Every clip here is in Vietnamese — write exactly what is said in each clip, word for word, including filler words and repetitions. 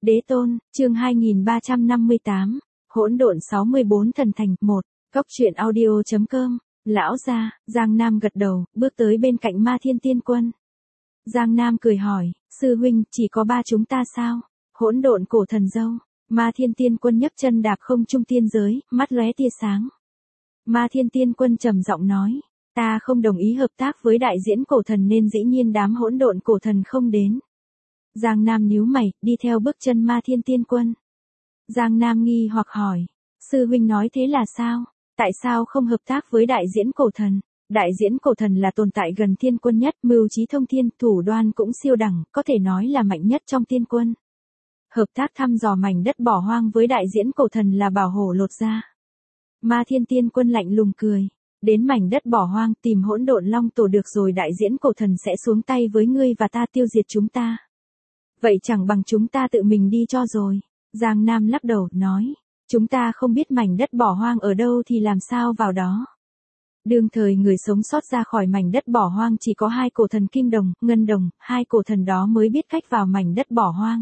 Đế tôn, chương hai nghìn ba trăm năm mươi tám, hỗn độn sáu mươi bốn thần thành, một, Cốc truyện audio chấm com, lão gia, Giang Nam gật đầu, bước tới bên cạnh Ma Thiên Tiên Quân. Giang Nam cười hỏi, sư huynh, chỉ có ba chúng ta sao? Hỗn độn cổ thần dâu. Ma Thiên Tiên Quân nhấc chân đạp không trung tiên giới, mắt lóe tia sáng. Ma Thiên Tiên Quân trầm giọng nói, ta không đồng ý hợp tác với đại diễn cổ thần nên dĩ nhiên đám hỗn độn cổ thần không đến. Giang Nam nhíu mày, đi theo bước chân Ma Thiên Tiên Quân. Giang Nam nghi hoặc hỏi, sư huynh nói thế là sao? Tại sao không hợp tác với đại diễn cổ thần? Đại diễn cổ thần là tồn tại gần thiên quân nhất, mưu trí thông thiên, thủ đoan cũng siêu đẳng, có thể nói là mạnh nhất trong tiên quân. Hợp tác thăm dò mảnh đất bỏ hoang với đại diễn cổ thần là bảo hổ lột ra. Ma Thiên Tiên Quân lạnh lùng cười, đến mảnh đất bỏ hoang tìm hỗn độn long tổ được rồi, đại diễn cổ thần sẽ xuống tay với ngươi và ta tiêu diệt chúng ta. Vậy chẳng bằng chúng ta tự mình đi cho rồi. Giang Nam lắc đầu, nói, chúng ta không biết mảnh đất bỏ hoang ở đâu thì làm sao vào đó. Đương thời người sống sót ra khỏi mảnh đất bỏ hoang chỉ có hai cổ thần Kim Đồng, Ngân Đồng, hai cổ thần đó mới biết cách vào mảnh đất bỏ hoang.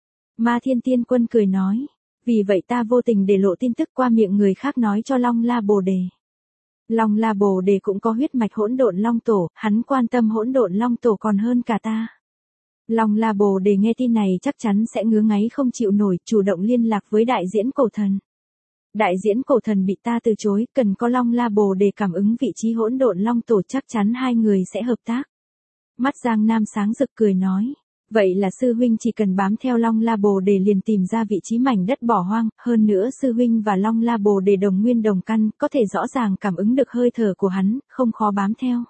Ma Thiên Tiên Quân cười nói, vì vậy ta vô tình để lộ tin tức qua miệng người khác nói cho Long La Bồ Đề. Long La Bồ Đề cũng có huyết mạch hỗn độn long tổ, hắn quan tâm hỗn độn long tổ còn hơn cả ta. Long La Bồ Đề nghe tin này chắc chắn sẽ ngứa ngáy không chịu nổi, chủ động liên lạc với đại diễn cổ thần. Đại diễn cổ thần bị ta từ chối, cần có Long La Bồ Đề cảm ứng vị trí hỗn độn long tổ, chắc chắn hai người sẽ hợp tác. Mắt Giang Nam sáng rực cười nói, vậy là sư huynh chỉ cần bám theo Long La Bồ Đề liền tìm ra vị trí mảnh đất bỏ hoang, hơn nữa sư huynh và Long La Bồ Đề đồng nguyên đồng căn, có thể rõ ràng cảm ứng được hơi thở của hắn, không khó bám theo.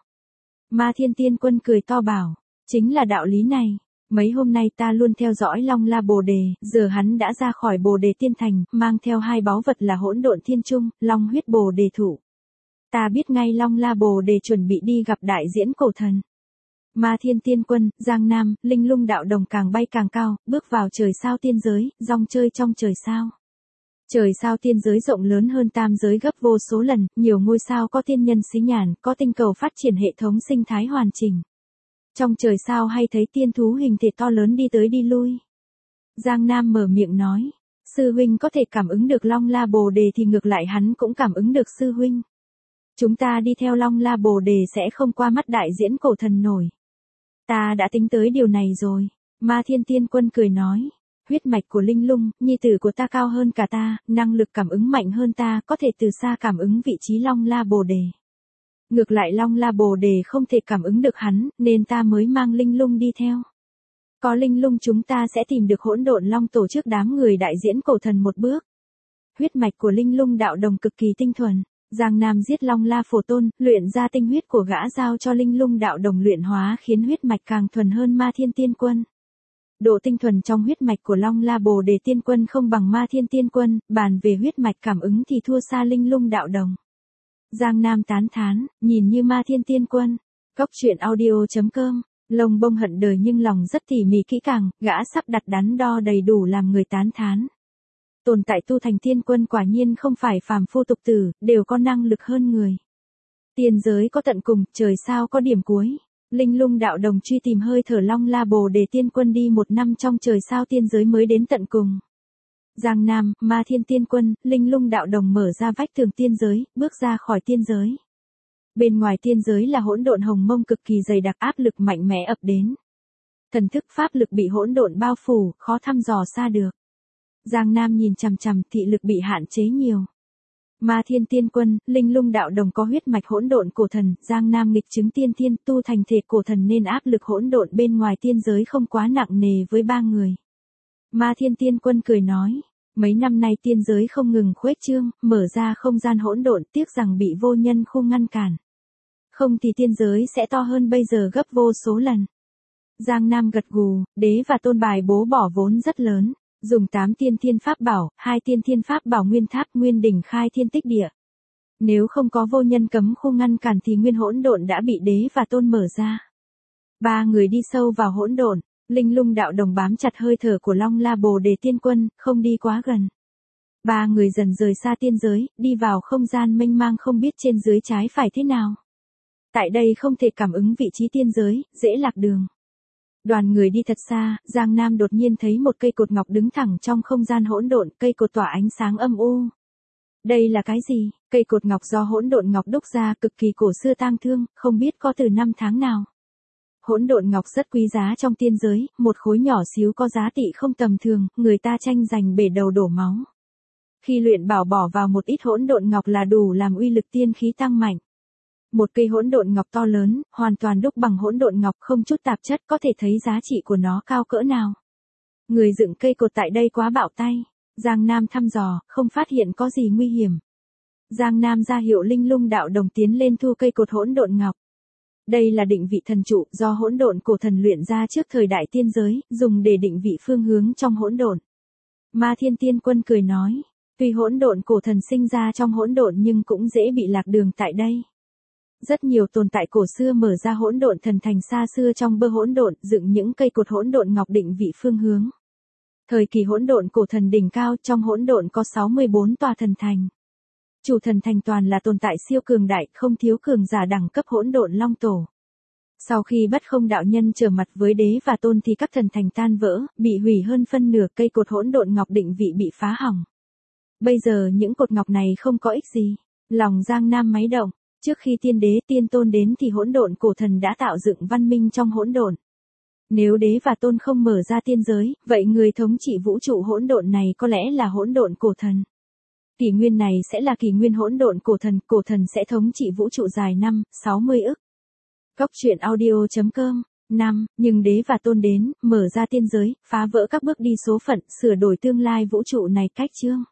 Ma Thiên Tiên Quân cười to bảo, chính là đạo lý này. Mấy hôm nay ta luôn theo dõi Long La Bồ Đề, giờ hắn đã ra khỏi Bồ Đề Tiên Thành, mang theo hai báu vật là hỗn độn thiên trung, Long huyết Bồ Đề thụ. Ta biết ngay Long La Bồ Đề chuẩn bị đi gặp đại diễn cổ thần. Ma Thiên Tiên Quân, Giang Nam, Linh Lung đạo đồng càng bay càng cao, bước vào trời sao tiên giới, rong chơi trong trời sao. Trời sao tiên giới rộng lớn hơn tam giới gấp vô số lần, nhiều ngôi sao có tiên nhân xí nhàn, có tinh cầu phát triển hệ thống sinh thái hoàn chỉnh. Trong trời sao hay thấy tiên thú hình thể to lớn đi tới đi lui. Giang Nam mở miệng nói, sư huynh có thể cảm ứng được Long La Bồ Đề thì ngược lại hắn cũng cảm ứng được sư huynh. Chúng ta đi theo Long La Bồ Đề sẽ không qua mắt đại diễn cổ thần nổi. Ta đã tính tới điều này rồi. Ma Thiên Tiên Quân cười nói, huyết mạch của Linh Lung, nhi tử của ta cao hơn cả ta, năng lực cảm ứng mạnh hơn ta, có thể từ xa cảm ứng vị trí Long La Bồ Đề. Ngược lại Long La Bồ Đề không thể cảm ứng được hắn, nên ta mới mang Linh Lung đi theo. Có Linh Lung chúng ta sẽ tìm được hỗn độn long tổ trước đám người đại diễn cổ thần một bước. Huyết mạch của Linh Lung đạo đồng cực kỳ tinh thuần. Giang Nam giết Long La Phổ Tôn, luyện ra tinh huyết của gã giao cho Linh Lung đạo đồng luyện hóa, khiến huyết mạch càng thuần hơn Ma Thiên Tiên Quân. Độ tinh thuần trong huyết mạch của Long La Bồ Đề Tiên Quân không bằng Ma Thiên Tiên Quân, bàn về huyết mạch cảm ứng thì thua xa Linh Lung đạo đồng. Giang Nam tán thán, nhìn như Ma Thiên Tiên Quân. Cốc truyện audio chấm com, lông bông hận đời nhưng lòng rất tỉ mỉ kỹ càng, gã sắp đặt đắn đo đầy đủ làm người tán thán. Tồn tại tu thành tiên quân quả nhiên không phải phàm phu tục tử, đều có năng lực hơn người. Tiên giới có tận cùng, trời sao có điểm cuối. Linh Lung đạo đồng truy tìm hơi thở Long La Bồ Đề Tiên Quân đi một năm trong trời sao tiên giới mới đến tận cùng. Giang Nam, Ma Thiên Tiên Quân, Linh Lung đạo đồng mở ra vách tường tiên giới, bước ra khỏi tiên giới. Bên ngoài tiên giới là hỗn độn hồng mông cực kỳ dày đặc, áp lực mạnh mẽ ập đến. Thần thức pháp lực bị hỗn độn bao phủ, khó thăm dò xa được. Giang Nam nhìn chằm chằm, thị lực bị hạn chế nhiều. Ma Thiên Tiên Quân, Linh Lung đạo đồng có huyết mạch hỗn độn cổ thần, Giang Nam nghịch chứng tiên thiên tu thành thể cổ thần nên áp lực hỗn độn bên ngoài tiên giới không quá nặng nề với ba người. Ma Thiên Tiên Quân cười nói, mấy năm nay tiên giới không ngừng khuếch trương, mở ra không gian hỗn độn, tiếc rằng bị vô nhân khu ngăn cản. Không thì tiên giới sẽ to hơn bây giờ gấp vô số lần. Giang Nam gật gù, đế và tôn bài bố bỏ vốn rất lớn, dùng tám tiên thiên pháp bảo, hai tiên thiên pháp bảo nguyên tháp, nguyên đỉnh khai thiên tích địa. Nếu không có vô nhân cấm khu ngăn cản thì nguyên hỗn độn đã bị đế và tôn mở ra. Ba người đi sâu vào hỗn độn. Linh Lung đạo đồng bám chặt hơi thở của Long La Bồ Đề Tiên Quân, không đi quá gần. Ba người dần rời xa tiên giới, đi vào không gian mênh mang không biết trên dưới trái phải thế nào. Tại đây không thể cảm ứng vị trí tiên giới, dễ lạc đường. Đoàn người đi thật xa, Giang Nam đột nhiên thấy một cây cột ngọc đứng thẳng trong không gian hỗn độn, cây cột tỏa ánh sáng âm u. Đây là cái gì? Cây cột ngọc do hỗn độn ngọc đúc ra, cực kỳ cổ xưa tang thương, không biết có từ năm tháng nào. Hỗn độn ngọc rất quý giá trong tiên giới, một khối nhỏ xíu có giá trị không tầm thường, người ta tranh giành bể đầu đổ máu. Khi luyện bảo bỏ vào một ít hỗn độn ngọc là đủ làm uy lực tiên khí tăng mạnh. Một cây hỗn độn ngọc to lớn, hoàn toàn đúc bằng hỗn độn ngọc không chút tạp chất, có thể thấy giá trị của nó cao cỡ nào. Người dựng cây cột tại đây quá bạo tay. Giang Nam thăm dò, không phát hiện có gì nguy hiểm. Giang Nam ra hiệu Linh Lung đạo đồng tiến lên thu cây cột hỗn độn ngọc. Đây là định vị thần trụ do hỗn độn cổ thần luyện ra trước thời đại tiên giới, dùng để định vị phương hướng trong hỗn độn. Ma Thiên Tiên Quân cười nói, tuy hỗn độn cổ thần sinh ra trong hỗn độn nhưng cũng dễ bị lạc đường tại đây. Rất nhiều tồn tại cổ xưa mở ra hỗn độn thần thành xa xưa trong bơ hỗn độn, dựng những cây cột hỗn độn ngọc định vị phương hướng. Thời kỳ hỗn độn cổ thần đỉnh cao, trong hỗn độn có sáu mươi bốn tòa thần thành. Chủ thần thành toàn là tồn tại siêu cường đại, không thiếu cường giả đẳng cấp hỗn độn long tổ. Sau khi Bất Không đạo nhân trở mặt với đế và tôn thì các thần thành tan vỡ, bị hủy hơn phân nửa, cây cột hỗn độn ngọc định vị bị phá hỏng. Bây giờ những cột ngọc này không có ích gì. Lòng Giang Nam máy động, trước khi tiên đế tiên tôn đến thì hỗn độn cổ thần đã tạo dựng văn minh trong hỗn độn. Nếu đế và tôn không mở ra tiên giới, vậy người thống trị vũ trụ hỗn độn này có lẽ là hỗn độn cổ thần. Kỷ nguyên này sẽ là kỷ nguyên hỗn độn cổ thần, cổ thần sẽ thống trị vũ trụ dài năm, sáu mươi ức. Cốc truyện audio chấm com. năm. Nhưng đế và tôn đến, mở ra tiên giới, phá vỡ các bước đi số phận, sửa đổi tương lai vũ trụ này cách chương.